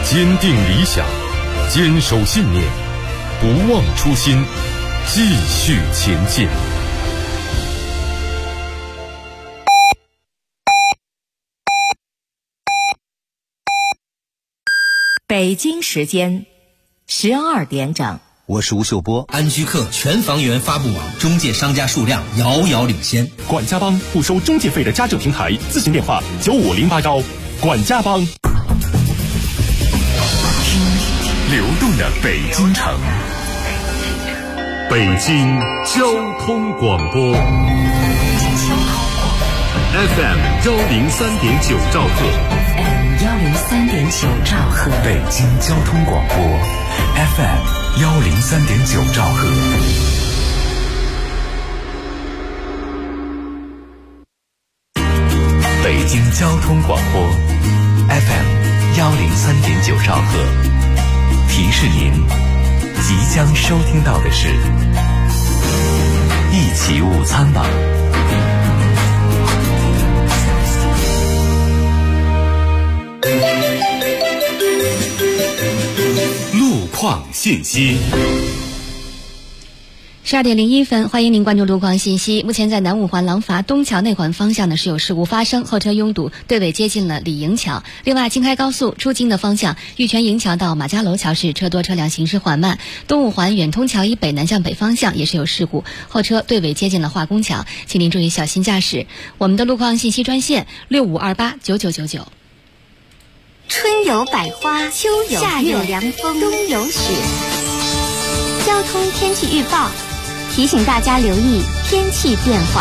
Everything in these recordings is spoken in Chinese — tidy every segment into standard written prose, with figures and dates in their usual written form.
坚定理想，坚守信念，不忘初心，继续前进。 北京时间12点整。 我是吴秀波。 安居客全房源发布网中介商家数量遥遥领先。 管家帮不收中介费的家政平台，咨询电话95081。管家帮。 流动的北京城，北京交通广播 FM 103.9兆赫 103.9兆赫， 北京交通广播 FM 103.9兆赫。北京交通广播 FM 103.9兆赫。提示您，即将收听到的是一起午餐吧。 路况信息。 12点01分，欢迎您关注路况信息。目前在南五环廊坊东桥内环方向呢是有事故发生，后车拥堵，队尾接近了李营桥。另外，京开高速出京的方向，玉泉营桥到马家楼桥是车多车辆行驶缓慢。东五环远通桥以北南向北方向也是有事故，后车队尾接近了化工桥，请您注意小心驾驶。我们的路况信息专线65289999。 春有百花，秋有夏有凉风，冬有雪。交通天气预报提醒大家留意天气变化。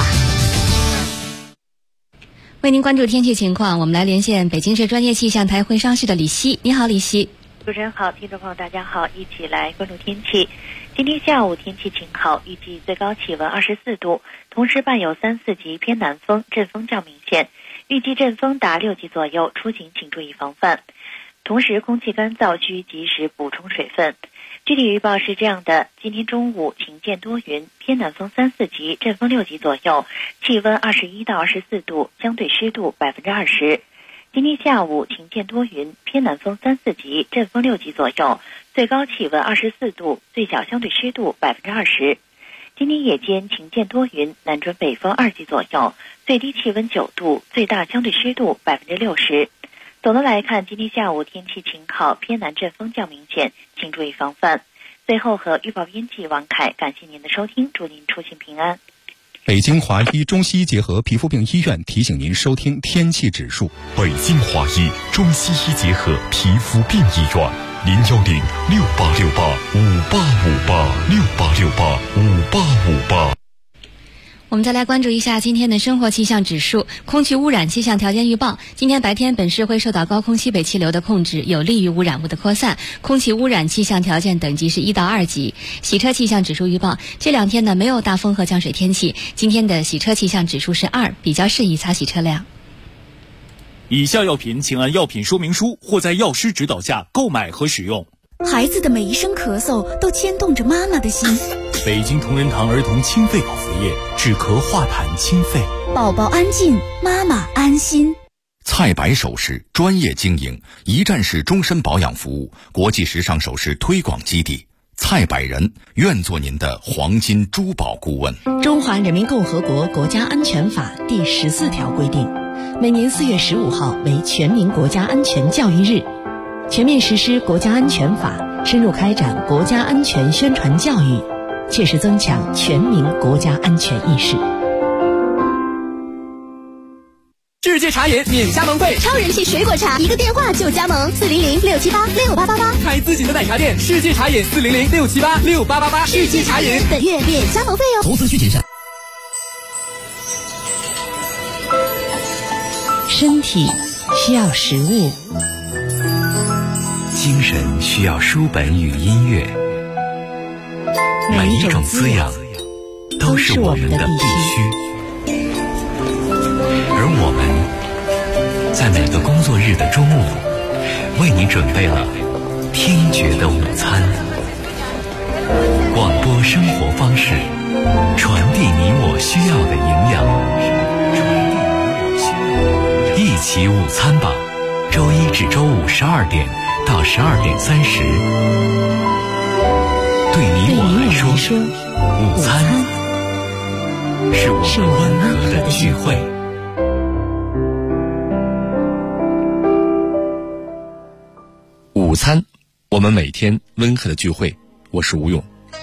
为您关注天气情况，我们来连线北京市专业气象台会商室的李希。你好，李希。 主持人好，听众朋友大家好，一起来关注天气。今天下午天气晴好，预计最高气温24度，同时伴有3、4级偏南风，阵风较明显，预计阵风达6级左右，出行请注意防范。同时空气干燥，需及时补充水分。具体预报是这样的：今天中午晴间多云，偏南风3、4级，阵风6级左右，气温21到24度，相对湿度20%。今天下午晴间多云，偏南风3、4级，阵风6级左右，最高气温24度，最小相对湿度20%。今天夜间晴间多云，南转北风2级左右，最低气温9度，最大相对湿度60%。总的来看，今天下午天气晴好，偏南阵风较明显，请注意防范。最后和预报编辑王凯感谢您的收听，祝您出行平安。 北京华医中西医结合皮肤病医院提醒您收听天气指数。 北京华医中西医结合皮肤病医院，0868585858，68685858。 我们再来关注一下今天的生活气象指数。空气污染气象条件预报，今天白天本市会受到高空西北气流的控制，有利于污染物的扩散，空气污染气象条件等级是1到2级。洗车气象指数预报，这2天呢没有大风和降水天气，今天的洗车气象指数是2，比较适宜擦洗车辆。 以下药品请按药品说明书或在药师指导下购买和使用。 孩子的每一声咳嗽都牵动着妈妈的心。 北京同仁堂儿童清肺口服液，止咳化痰清肺， 宝宝安静，妈妈安心。 菜百首饰专业经营，一站式终身保养服务，国际时尚首饰推广基地。蔡百人愿做您的黄金珠宝顾问。 中华人民共和国国家安全法第14条规定，每年4月15号为全民国家安全教育日，全面实施国家安全法，深入开展国家安全宣传教育，切实增强全民国家安全意识。 世界茶饮免加盟费， 超人气水果茶，一个电话就加盟，400-678-6888。 开自己的奶茶店，世界茶饮400-678-6888。世界茶饮本月免加盟费哦。 投资需谨慎。 身体需要食物， 精神需要书本与音乐，每一种滋养都是我们的必须。而我们在每个工作日的中午，为你准备了听觉的午餐。广播生活方式，传递你我需要的营养。一起午餐吧，周一至周五12点到12点30，对你我来说，午餐是我们温和的聚会。午餐，我们每天温和的聚会。我是吴勇。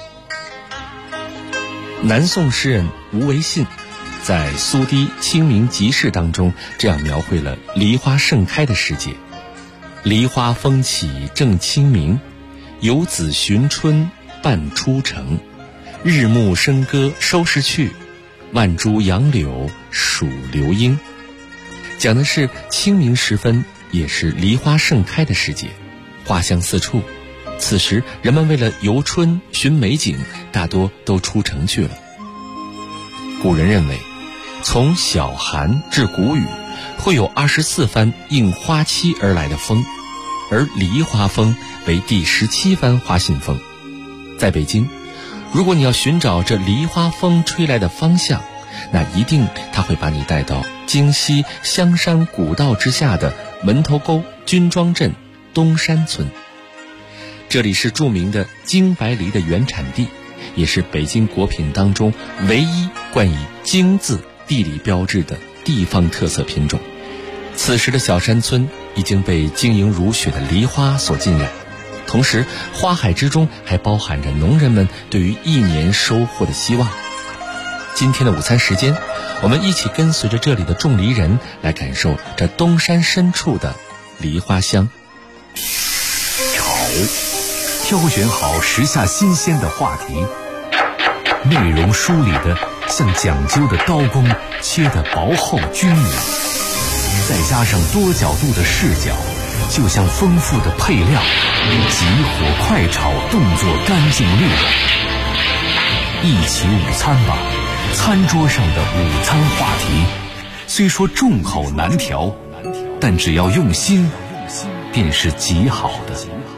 南宋诗人吴维信在《苏堤清明集市》当中这样描绘了梨花盛开的世界：梨花风起正清明，游子寻春半出城。日暮笙歌收拾去，万株杨柳数流莺。讲的是清明时分，也是梨花盛开的世界，花香四处。此时人们为了游春寻美景，大多都出城去了。古人认为，从小寒至谷雨，会有24番应花期而来的风，而梨花风为第17番花信风。在北京，如果你要寻找这梨花风吹来的方向，那一定它会把你带到京西香山古道之下的门头沟军庄镇东山村。这里是著名的京白梨的原产地，也是北京果品当中唯一冠以京字地理标志的地方特色品种。此时的小山村已经被晶莹如雪的梨花所浸染，同时花海之中还包含着农人们对于一年收获的希望。今天的午餐时间，我们一起跟随着这里的种梨人来感受这东山深处的梨花香。 挑选好时下新鲜的话题，内容梳理的像讲究的刀工切得薄厚均匀，再加上多角度的视角，就像丰富的配料，急火快炒，动作干净利落。一起午餐吧，餐桌上的午餐话题虽说众口难调，但只要用心，便是极好的。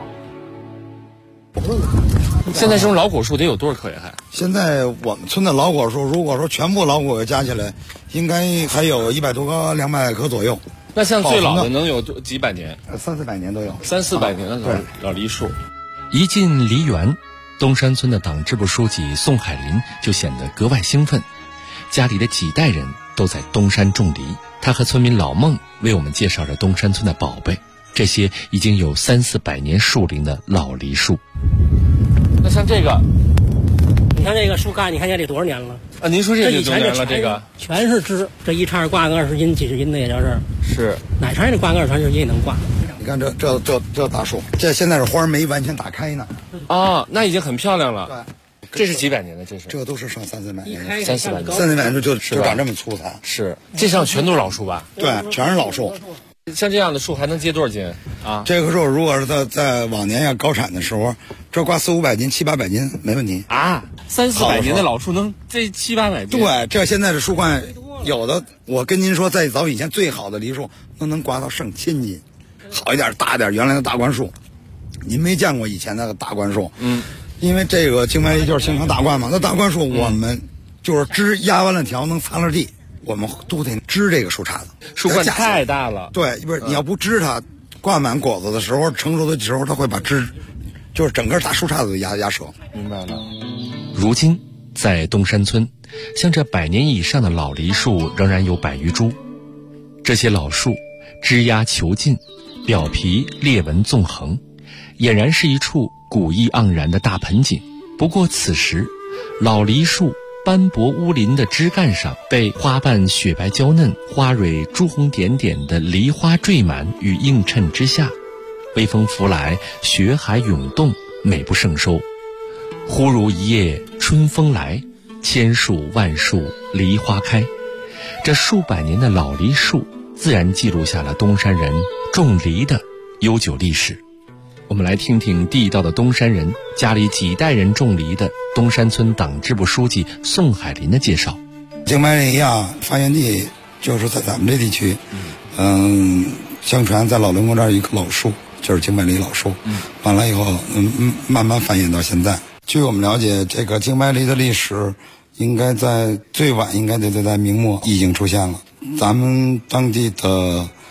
现在这种老果树得有多少棵呀？ 现在我们村的老果树，如果说全部老果加起来，应该还有100多棵、200棵左右。 那像最老的能有几百年 ？300-400年都有 ，300-400年的老梨树。 一进梨园，东山村的党支部书记宋海林就显得格外兴奋。家里的几代人都在东山种梨，他和村民老孟为我们介绍着东山村的宝贝，这些已经有300-400年树龄的老梨树。 那像这个， 你看这个树干，你看这得多少年了？ 啊，您说这得多少年了？这个全是枝，这一叉挂个20斤、几十斤的，也就是是哪叉也挂个20-30斤也能挂。 你看这大树，这现在是花没完全打开呢。 啊，那已经很漂亮了。对，这是几百年的？这都是上300-400年 ，300-400年 ，300-400年就长这么粗才。 是，这上全都是老树吧？ 对，全是老树。 像这样的树还能结多少斤啊？ 这棵树如果是在往年要高产的时候，这挂400-500斤、700-800斤没问题啊。300-400年的老树能这700-800斤？ 对，这现在的树冠有的，我跟您说，在早以前最好的梨树都能挂到上1000斤，好一点、大点，原来的大灌树，您没见过以前那个大灌树。因为这个京白梨就是兴康大灌嘛，那大灌树我们就是枝压完了条能擦了地。我们都得支这个树杈子， 树冠太大了。 对，不是你要不支它，挂满果子的时候，成熟的时候，它会把枝，就是整个大树杈子压折。 明白了。 如今在东山村，像这100年以上的老梨树仍然有100余株。这些老树枝桠遒劲，表皮裂纹纵横，俨然是一处古意盎然的大盆景。不过此时，老梨树斑驳乌林的枝干上被花瓣雪白娇嫩、花蕊朱红点点的梨花缀满与映衬之下，微风拂来，雪海涌动，美不胜收。忽如一夜春风来，千树万树梨花开。这数百年的老梨树自然记录下了东山人种梨的悠久历史。我们来听听地道的东山人，家里几代人种梨的东山村党支部书记宋海林的介绍。 京白梨呀，发源地就是在咱们这地区。相传在老龙宫这儿一棵老树，就是京白梨老树。完了以后，慢慢繁衍到现在。据我们了解，这个京白梨的历史应该在最晚应该得在明末已经出现了。咱们当地的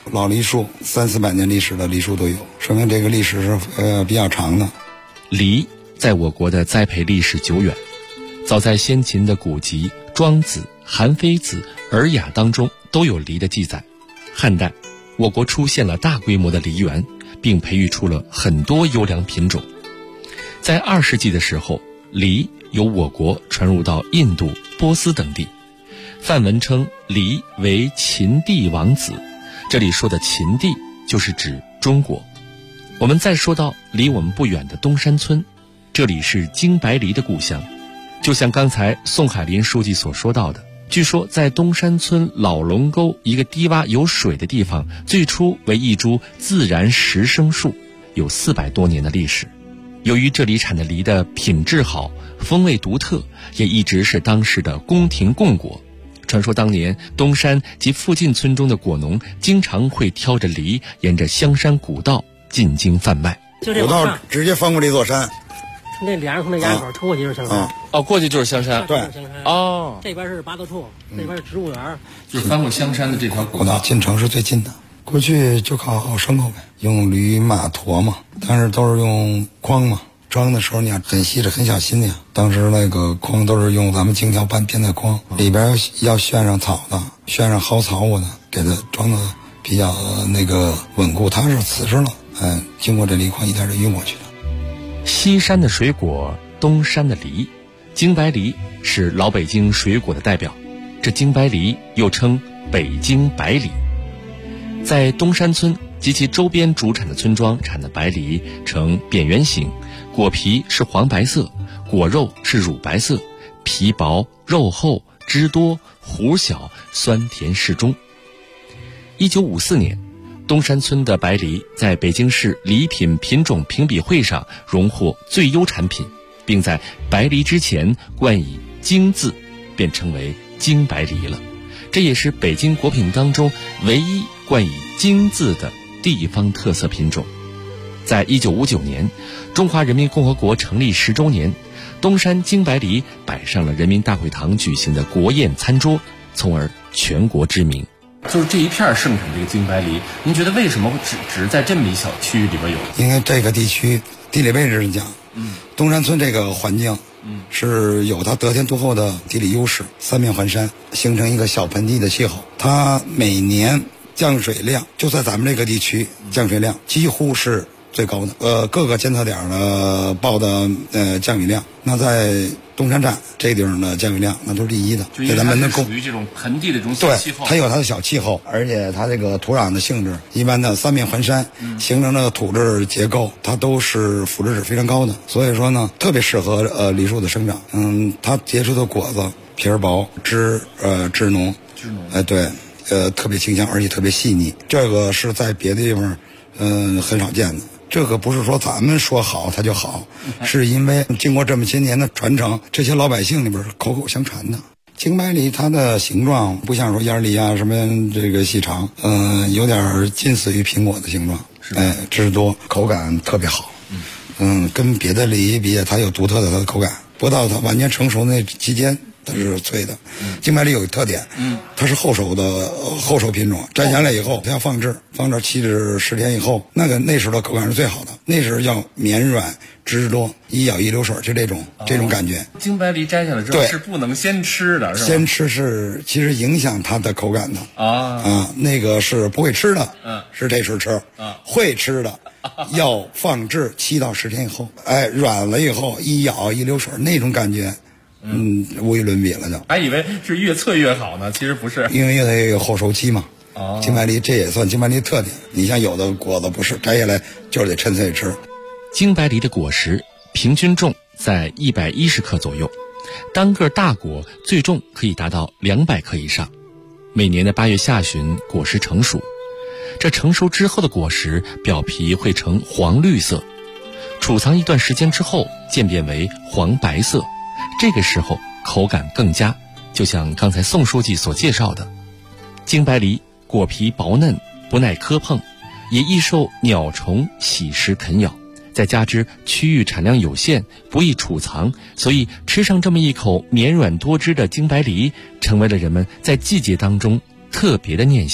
老梨树300-400年历史的梨树都有，说明这个历史是比较长的。 梨在我国的栽培历史久远，早在先秦的古籍《庄子》《韩非子》《尔雅》当中都有梨的记载。汉代，我国出现了大规模的梨园，并培育出了很多优良品种。在2世纪的时候，梨由我国传入到印度、波斯等地。范文称梨为秦帝王子，这里说的秦帝就是指中国。我们再说到离我们不远的东山村，这里是京白梨的故乡。就像刚才宋海林书记所说到的，据说在东山村老龙沟一个低洼有水的地方，最初为一株自然实生树，有400多年的历史。由于这里产的梨的品质好，风味独特，也一直是当时的宫廷供果。传说当年东山及附近村中的果农经常会挑着梨沿着香山古道进京贩卖。 古道直接翻过这座山， 那俩人从那垭口出过去就是香山。 过去就是香山。 对， 这边是八道处，那边是植物园， 就是翻过香山的这条古道进城是最近的。过去就靠牲口呗，用驴马驮嘛，但是都是用筐嘛。装的时候你要很细致很小心的呀。当时那个筐都是用咱们荆条搬编的筐，里边要旋上草的，旋上蒿草的，给它装的比较那个稳固，它是瓷实了。经过这梨筐一点就运过去了。 西山的水果，东山的梨，京白梨是老北京水果的代表。这京白梨又称北京白梨。在东山村及其周边主产的村庄产的白梨呈扁圆形，果皮是黄白色，果肉是乳白色，皮薄肉厚，汁多，核小，酸甜适中。1954年，东山村的白梨在北京市梨品品种评比会上荣获最优产品，并在白梨之前冠以京字，便称为京白梨了。这也是北京果品当中唯一冠以京字的地方特色品种。在1959年，中华人民共和国成立10周年，东山京白梨摆上了人民大会堂举行的国宴餐桌，从而全国知名。 就是这一片盛产这个京白梨，您觉得为什么会只在这么一小区域里边有？ 因为这个地区地理位置上讲，东山村这个环境，是有它得天独厚的地理优势，三面环山，形成一个小盆地的气候。它每年降水量就在咱们这个地区，降水量几乎是最高的。各个监测点的报的降雨量，那在东山站这个地方的降雨量那都是第一的， 给咱们的属于这种盆地的这种小气候。 对，它有它的小气候，而且它这个土壤的性质，一般的三面环山，形成的土质结构，它都是腐殖质非常高的，所以说呢，特别适合梨树的生长。它结出的果子皮儿薄，汁浓，对，特别清香，而且特别细腻，这个是在别的地方很少见的。这个不是说咱们说好它就好，是因为经过这么些年的传承，这些老百姓里边口口相传的。京白梨它的形状不像说烟梨啊什么这个细长，有点近似于苹果的形状，汁多，口感特别好。跟别的梨比，它有独特的它的口感，不到它完全成熟那期间它是脆的。京白梨有个特点，它是后熟品种，摘下来以后它要放置7至10天以后，那时候的口感是最好的，那时候要绵软汁多，一咬一流水，就这种感觉。 京白梨摘下来之后是不能先吃的，是吧？ 先吃是其实影响它的口感的那个是不会吃的，是这时吃，会吃的要放置7到10天以后，软了以后一咬一流水那种感觉。无与伦比了就。 还以为是越脆越好呢，其实不是， 因为它也有后熟期嘛。京白梨这也算京白梨特点。你像有的果子不是摘下来就是得趁脆吃。 京白梨的果实平均重在110克左右，单个大果最重可以达到200克以上。每年的8月下旬，果实成熟。这成熟之后的果实表皮会呈黄绿色，储藏一段时间之后渐变为黄白色。这个时候口感更佳，就像刚才宋书记所介绍的，京白梨果皮薄嫩，不耐磕碰，也易受鸟虫喜食啃咬，再加之区域产量有限，不易储藏，所以吃上这么一口绵软多汁的京白梨，成为了人们在季节当中特别的念想。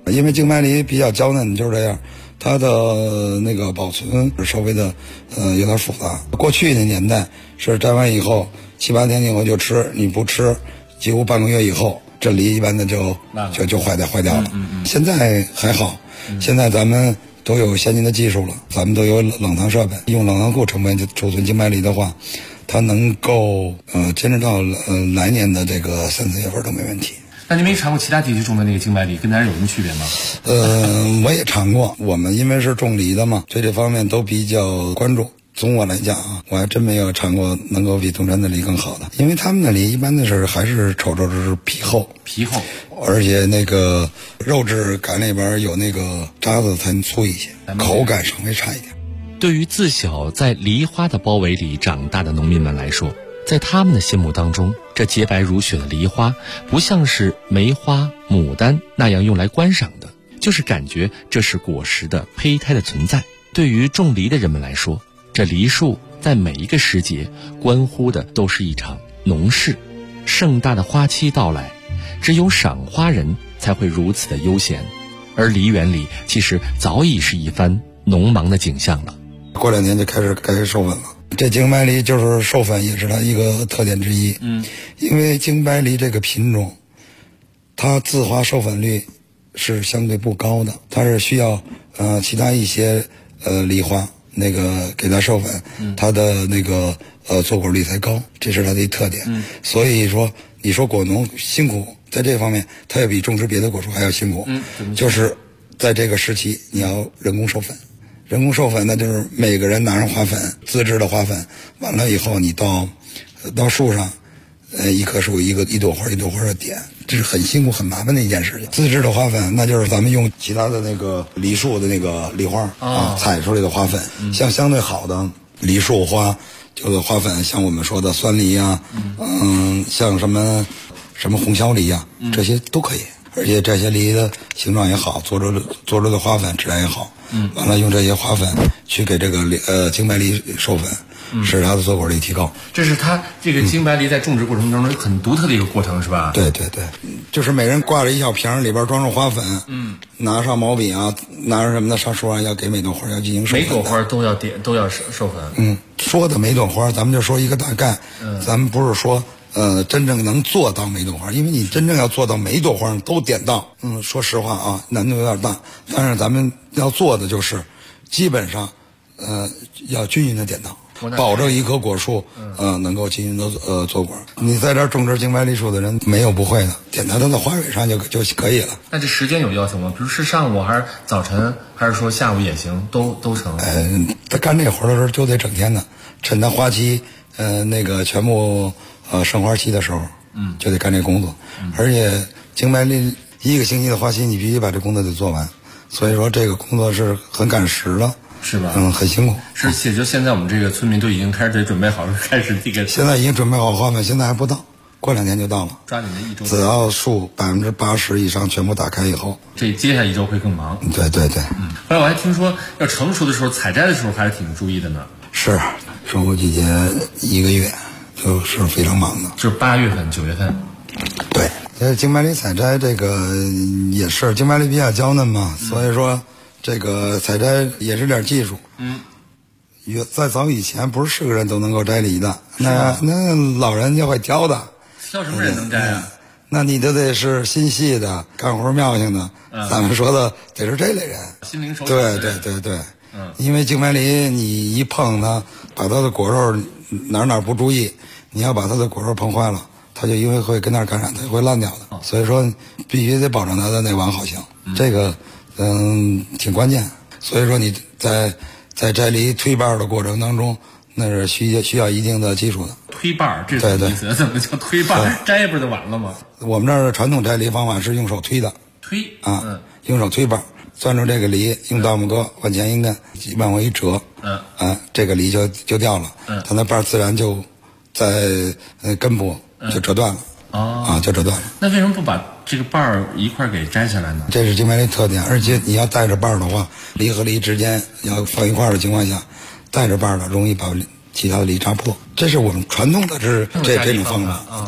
因为京白梨比较娇嫩，就是这样，它的那个保存稍微的有点复杂。过去的年代是摘完以后7、8天以后就吃，你不吃，几乎半个月以后，这梨一般的就坏掉了。现在还好，现在咱们都有先进的技术了，咱们都有冷藏设备，用冷藏库成本储存京白梨的话，它能够坚持到来年的这个3、4月份都没问题。 那您没尝过其他地区种的那个京白梨，跟咱有什么区别吗？ 我也尝过，我们因为是种梨的嘛，对这方面都比较关注。从我来讲啊，我还真没有尝过能够比东山的梨更好的，因为他们的梨一般的是还是瞅着是皮厚，而且那个肉质感里边有那个渣子才粗一些，口感稍微差一点。 对于自小在梨花的包围里长大的农民们来说，在他们的心目当中，这洁白如雪的梨花不像是梅花、牡丹那样用来观赏的，就是感觉这是果实的胚胎的存在。对于种梨的人们来说，这梨树在每一个时节关乎的都是一场农事，盛大的花期到来，只有赏花人才会如此的悠闲，而梨园里其实早已是一番农忙的景象了。 过2年就开始授粉了，这京白梨就是授粉也是它一个特点之一。因为京白梨这个品种，它自花授粉率是相对不高的，它是需要其他一些梨花那个给它授粉，它的那个坐果率才高，这是它的一特点。所以说你说果农辛苦，在这方面它要比种植别的果树还要辛苦。就是在这个时期你要人工授粉。人工授粉那就是每个人拿上花粉，自制的花粉，完了以后你到树上，一棵树一朵花一朵花的点，这是很辛苦很麻烦的一件事情。自制的花粉那就是咱们用其他的那个梨树的那个梨花采出来的花粉，像相对好的梨树花就是花粉，像我们说的酸梨啊，像什么红小梨啊，这些都可以。而且这些梨的形状也好，做出的花粉质量也好，完了用这些花粉去给这个京白梨授粉，使它的坐果率提高。 这是它这个京白梨在种植过程当中很独特的一个过程，是吧？ 对，就是每人挂着一小瓶，里边装上花粉，拿上毛笔啊，拿上什么的上树上要给每朵花要进行授粉。 每朵花都要授粉。 说的每朵花，咱们就说一个大概，咱们不是说。真正能做到每朵花，因为你真正要做到每一朵花都点到，说实话啊，难度有点大。但是咱们要做的就是，基本上，要均匀的点到，保证一棵果树，能够均匀的坐果。你在这儿种植京白梨树的人没有不会的，点到它的花蕊上就可以了。 那这时间有要求吗？比如是上午还是早晨，还是说下午也行，都成？ 他干这活的时候就得整天的，趁它花期，那个全部。盛花期的时候，就得干这工作，而且京白梨1个星期的花期，你必须把这工作得做完，所以说这个工作是很赶时的， 是吧？ 很辛苦。 是，且就现在我们这个村民都已经开始准备好，开始这个。 现在已经准备好花粉，现在还不到，过2天就到了。 抓紧这1周。 只要树80%以上全部打开以后， 这接下来1周会更忙。 对。 后来我还听说，要成熟的时候，采摘的时候还是挺注意的呢。 是，收获季节1个月。就是非常忙的， 就是8月份、9月份。 对，京白梨采摘这个也是，京白梨比较娇嫩嘛，所以说这个采摘也是点技术。在早以前不是个人都能够摘梨的，那老人就会挑的。 挑什么人能摘啊？ 那你都得是心细的、干活妙性的，咱们说的得是这类人。 心灵手巧。 对。因为京白梨你一碰它，把它的果肉哪不注意，你要把它的果肉碰坏了，它就因为会跟那儿感染，它会烂掉的。所以说必须得保证它的那完好性，这个挺关键。所以说你在摘梨推瓣的过程当中，那是需要一定的技术的。 推瓣这是什么意思？怎么叫推瓣？摘不就完了吗？ 我们这儿的传统摘梨方法是用手推的。用手推瓣。攥住这个梨，用大拇哥往前一干，往回一折，这个梨就掉了，它那瓣自然就在根部就折断了，就折断了。 那为什么不把这个瓣儿一块给摘下来呢？ 这是京白梨特点，而且你要带着瓣儿的话，梨和梨之间要放一块儿的情况下，带着瓣儿的容易把其他的梨扎破。这是我们传统的这种方法，对。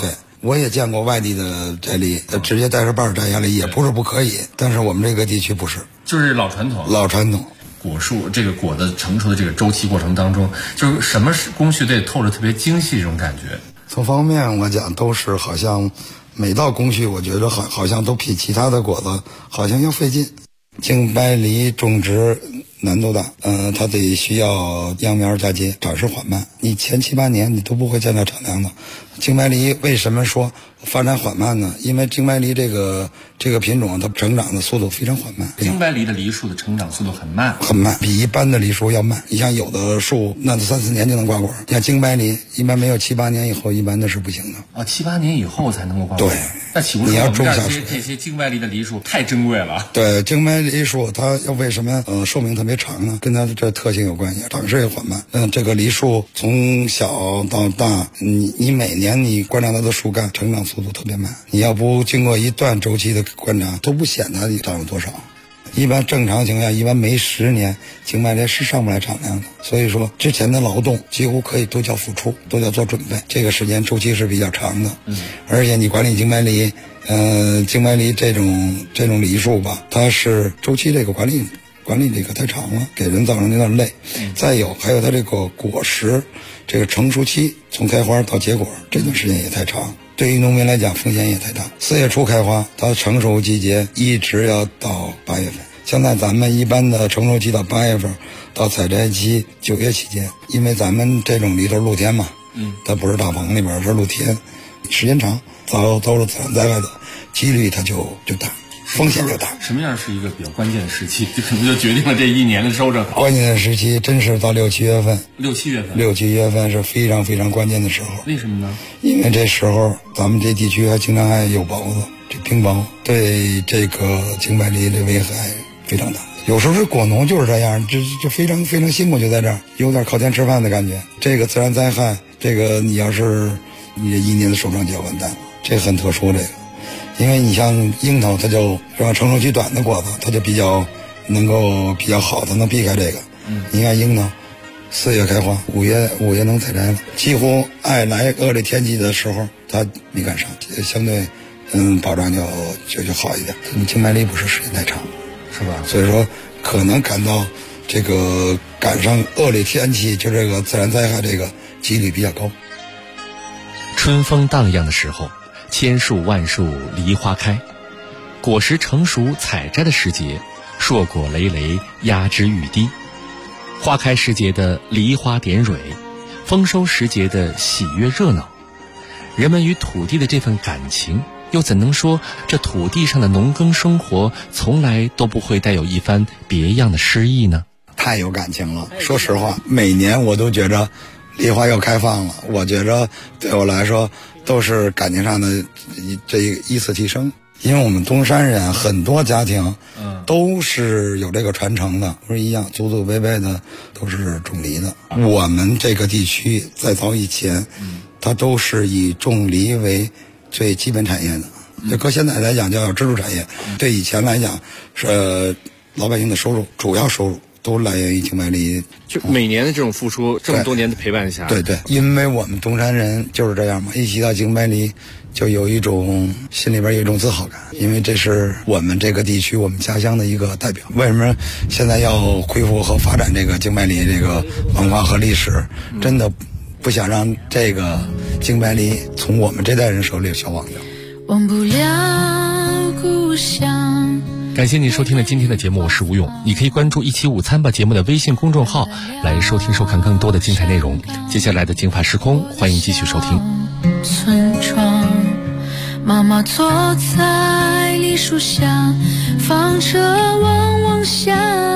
我也见过外地的摘梨，直接带着瓣摘下来也不是不可以，但是我们这个地区不是， 就是老传统。 老传统。 果树这个果的成熟的这个周期过程当中，就是什么工序得透着特别精细这种感觉。 从方面我讲都是好像每道工序，我觉得好像都比其他的果子好像要费劲。京白梨种植难度大，它得需要秧苗嫁接，长势缓慢，你前7、8年你都不会见到产量的。京白梨为什么说发展缓慢呢？因为京白梨这个品种它成长的速度非常缓慢。 京白梨的梨树的成长速度很慢， 很慢，比一般的梨树要慢。你像有的树那3、4年就能挂果，像京白梨一般没有7、8年以后，一般的是不行的。 7、8年以后才能够挂果。 对， 那岂不是我们这儿这些京白梨的梨树太珍贵了？ 对，京白梨树它要为什么寿命特别长呢？跟它的这特性有关系，长势也缓慢。这个梨树从小到大，你每年你观察它的树干成长速度特别慢，你要不经过一段周期的观察，都不显它长了多少。一般正常情况下，一般没10年京白梨是上不来产量的。所以说之前的劳动几乎可以都叫付出，都叫做准备，这个时间周期是比较长的。而且你管理京白梨，京白梨这种梨树吧，它是周期这个管理这个太长了，给人造成有点累。再有还有它这个果实这个成熟期，从开花到结果这段时间也太长，对于农民来讲风险也太大。4月初开花，它成熟季节一直要到8月份。现在咱们一般的成熟期到8月份，到采摘期9月期间，因为咱们这种梨都是露天嘛，它不是大棚里边，是露天，时间长，遭了自然灾害的几率它就大。风险就大。 什么样是一个比较关键的时期，就可能就决定了这一年的收成。 关键的时期真是到6、7月份。 6、7月份。 6、7月份是非常非常关键的时候。 为什么呢？ 因为这时候咱们这地区经常还有雹子，这冰雹对这个京白梨的危害非常大。有时候是果农就是这样，就非常非常辛苦，就在这儿有点靠天吃饭的感觉。这个自然灾害，这个你要是你这一年的收成就要完蛋了，这很特殊这个。因为你像樱桃，它就是吧，成熟期短的果子，它就比较能够比较好，它能避开这个。你看樱桃，4月开花，5月能采摘了，几乎爱来恶劣天气的时候，它没赶上，相对保障就好一点。京白梨不是时间太长， 是吧？ 所以说可能赶到这个赶上恶劣天气，就这个自然灾害这个几率比较高。 春风荡漾的时候，千树万树梨花开，果实成熟采摘的时节，硕果累累压枝欲滴。花开时节的梨花点蕊，丰收时节的喜悦热闹，人们与土地的这份感情，又怎能说这土地上的农耕生活从来都不会带有一番别样的诗意呢？ 太有感情了，说实话，每年我都觉着梨花又开放了，我觉着对我来说都是感情上的这一次提升。因为我们东山人很多家庭都是有这个传承的，不是一样，祖祖辈辈的都是种梨的。我们这个地区在早以前它都是以种梨为最基本产业的，就搁现在来讲叫支柱产业。对以前来讲是老百姓的收入，主要收入都来源于京白梨。 就每年的这种付出，这么多年的陪伴下， 对，因为我们东山人就是这样嘛，一提到京白梨就有一种心里边有一种自豪感，因为这是我们这个地区我们家乡的一个代表。为什么现在要恢复和发展这个京白梨这个文化和历史，真的不想让这个京白梨从我们这代人手里消亡掉。 忘不了故乡。 感谢你收听了今天的节目，我是吴勇。你可以关注一起午餐吧节目的微信公众号来收听收看更多的精彩内容。接下来的京法时空，欢迎继续收听。 村庄，妈妈坐在梨树下，放着汪汪响。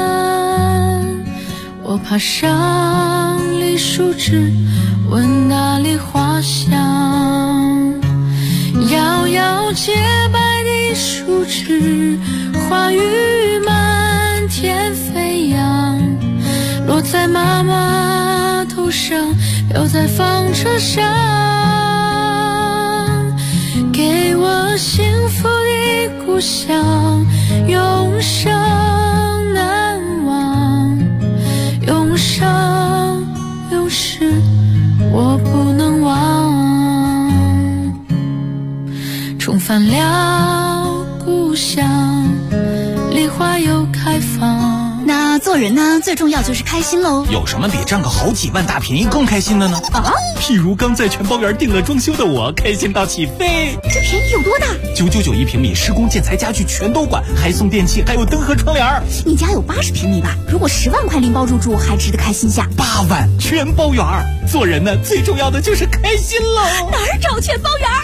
我爬上梨树枝，闻那梨花香，摇摇洁白的树枝，花雨满天飞扬，落在妈妈头上，飘在纺车上，给我幸福的故乡，永生难忘，永生永世我不能忘。 返了故乡，梨花又开放。 那做人呢，最重要就是开心喽。 有什么比赚个好几万大便宜更开心的呢？ 啊， 譬如刚在全包园订了装修的我，开心到起飞。 这便宜有多大 ？999一平米，施工建材家具全都管，还送电器，还有灯和窗帘。 你家有80平米吧？如果10万块拎包入住，还值得开心下。 8万全包园。做人呢，最重要的就是开心喽。 哪儿找全包园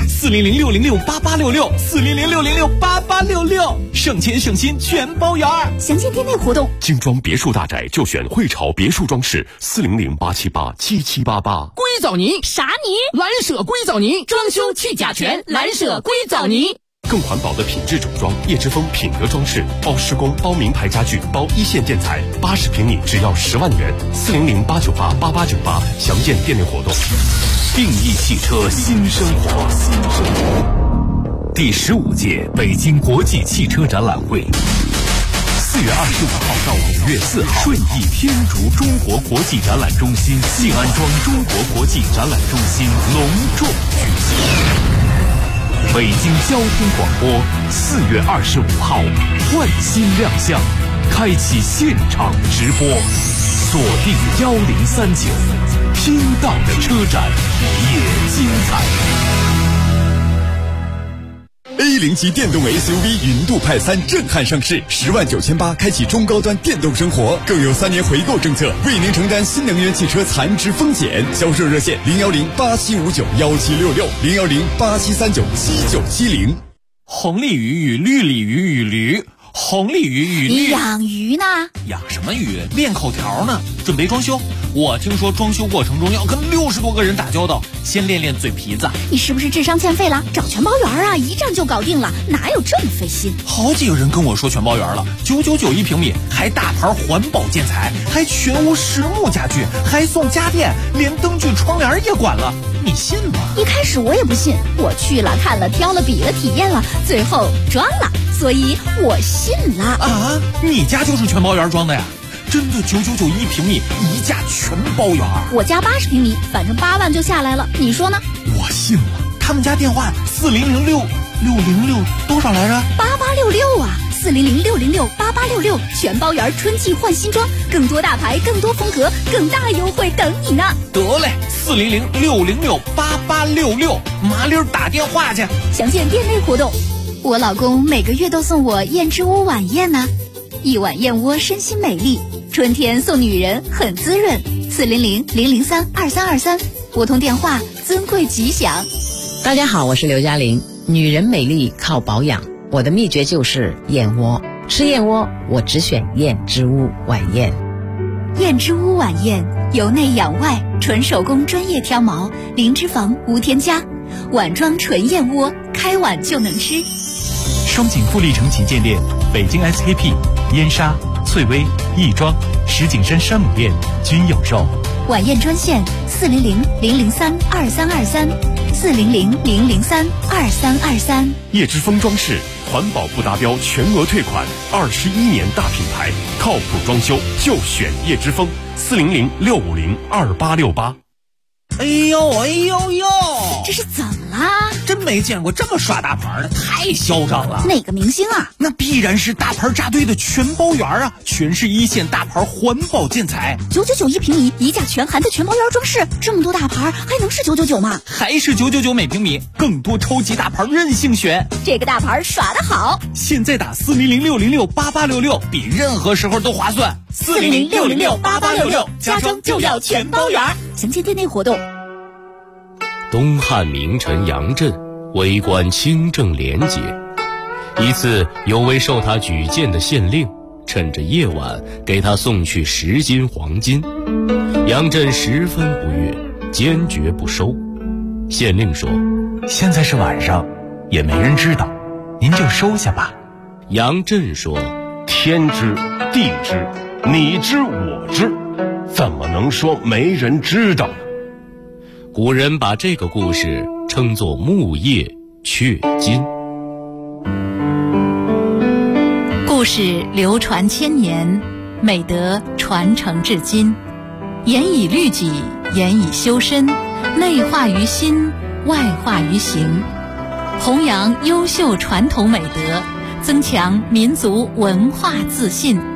？400-606-8866，400-606-8866，省钱省心全包园。 详见店内活动。 精装别墅大宅就选汇潮别墅装饰，400-878-7788。 硅藻泥啥泥？ 蓝舍硅藻泥，装修去甲醛，蓝舍硅藻泥。 更环保的品质整装，叶之峰品格装饰，包施工，包名牌家具，包一线建材，80平米只要10万元，400-898-8898，详见店内活动。定义汽车新生活，第15届北京国际汽车展览会，4月25号到5月4号，顺义天竺中国国际展览中心静安庄中国国际展览中心隆重举行。北京交通广播4月25号换新亮相，开启现场直播，锁定1039，听到的车展也精彩。A0级电动 SUV 云度派3震撼上市，10.98万开启中高端电动生活，更有3年回购政策，为您承担新能源汽车残值风险。销售热线010-8759-1766，010-8739-7970。 红鲤鱼与绿鲤鱼与驴，红鲤鱼与绿。 你养鱼呢？ 养什么鱼？练口条呢。准备装修，我听说装修过程中要跟60多个人打交道，先练练嘴皮子。 你是不是智商欠费了？找全包园啊，一站就搞定了，哪有这么费心？ 好几个人跟我说全包园了，999一平米，还大牌环保建材，还全屋实木家具，还送家电，连灯具窗帘也管了，你信吗？ 一开始我也不信，我去了看了挑了比了体验了，最后装了，所以我信了。 啊，你家就是全包园装的呀？真的999一平米，一价全包园。 我家80平米，反正8万就下来了，你说呢？ 我信了。他们家电话4006606多少来着 ？8866啊，400-606-8866，全包园春季换新装，更多大牌，更多风格，更大优惠等你呢。 得嘞，400-606-8866，麻溜打电话去。 详见店内活动。我老公每个月都送我燕之屋晚宴呢，一碗燕窝身心美丽，春天送女人很滋润。400-003-2323，拨通电话，尊贵吉祥。 大家好，我是刘嘉玲。女人美丽靠保养，我的秘诀就是燕窝。吃燕窝，我只选燕之屋晚宴。 燕之屋晚宴，由内养外，纯手工专业挑毛，零脂肪无添加，碗装纯燕窝，开碗就能吃。 双井富力城旗舰店、北京 SKP、燕莎、翠微、亦庄、石景山山姆店均有售。 晚宴专线400-003-2323，400-003-2323。 叶之峰装饰，环保不达标全额退款，21年大品牌，靠谱装修就选叶之峰，400-650-2868。 哎呦哎呦呦， 这是怎么啦？ 真没见过这么耍大牌的，太嚣张了。 哪个明星啊？ 那必然是大牌扎堆的全包园啊，全是一线大牌环保建材。 999一平米，一价全含的全包园装饰，这么多大牌还能是999吗？ 还是999每平米，更多超级大牌任性选。 这个大牌耍得好， 现在打400-606-8866，比任何时候都划算。 400-606-8866，家装就要全包园。详见店内活动。 东汉名臣杨震为官清正廉洁，一次有位受他举荐的县令趁着夜晚给他送去10斤黄金，杨震十分不悦，坚决不收。县令说： 现在是晚上，也没人知道，您就收下吧。 杨震说： 天知地知，你知我知，怎么能说没人知道呢？ 古人把这个故事称作木叶雀金。 故事流传千年，美德传承至今，严以律己，严以修身，内化于心，外化于行。 弘扬优秀传统美德，增强民族文化自信。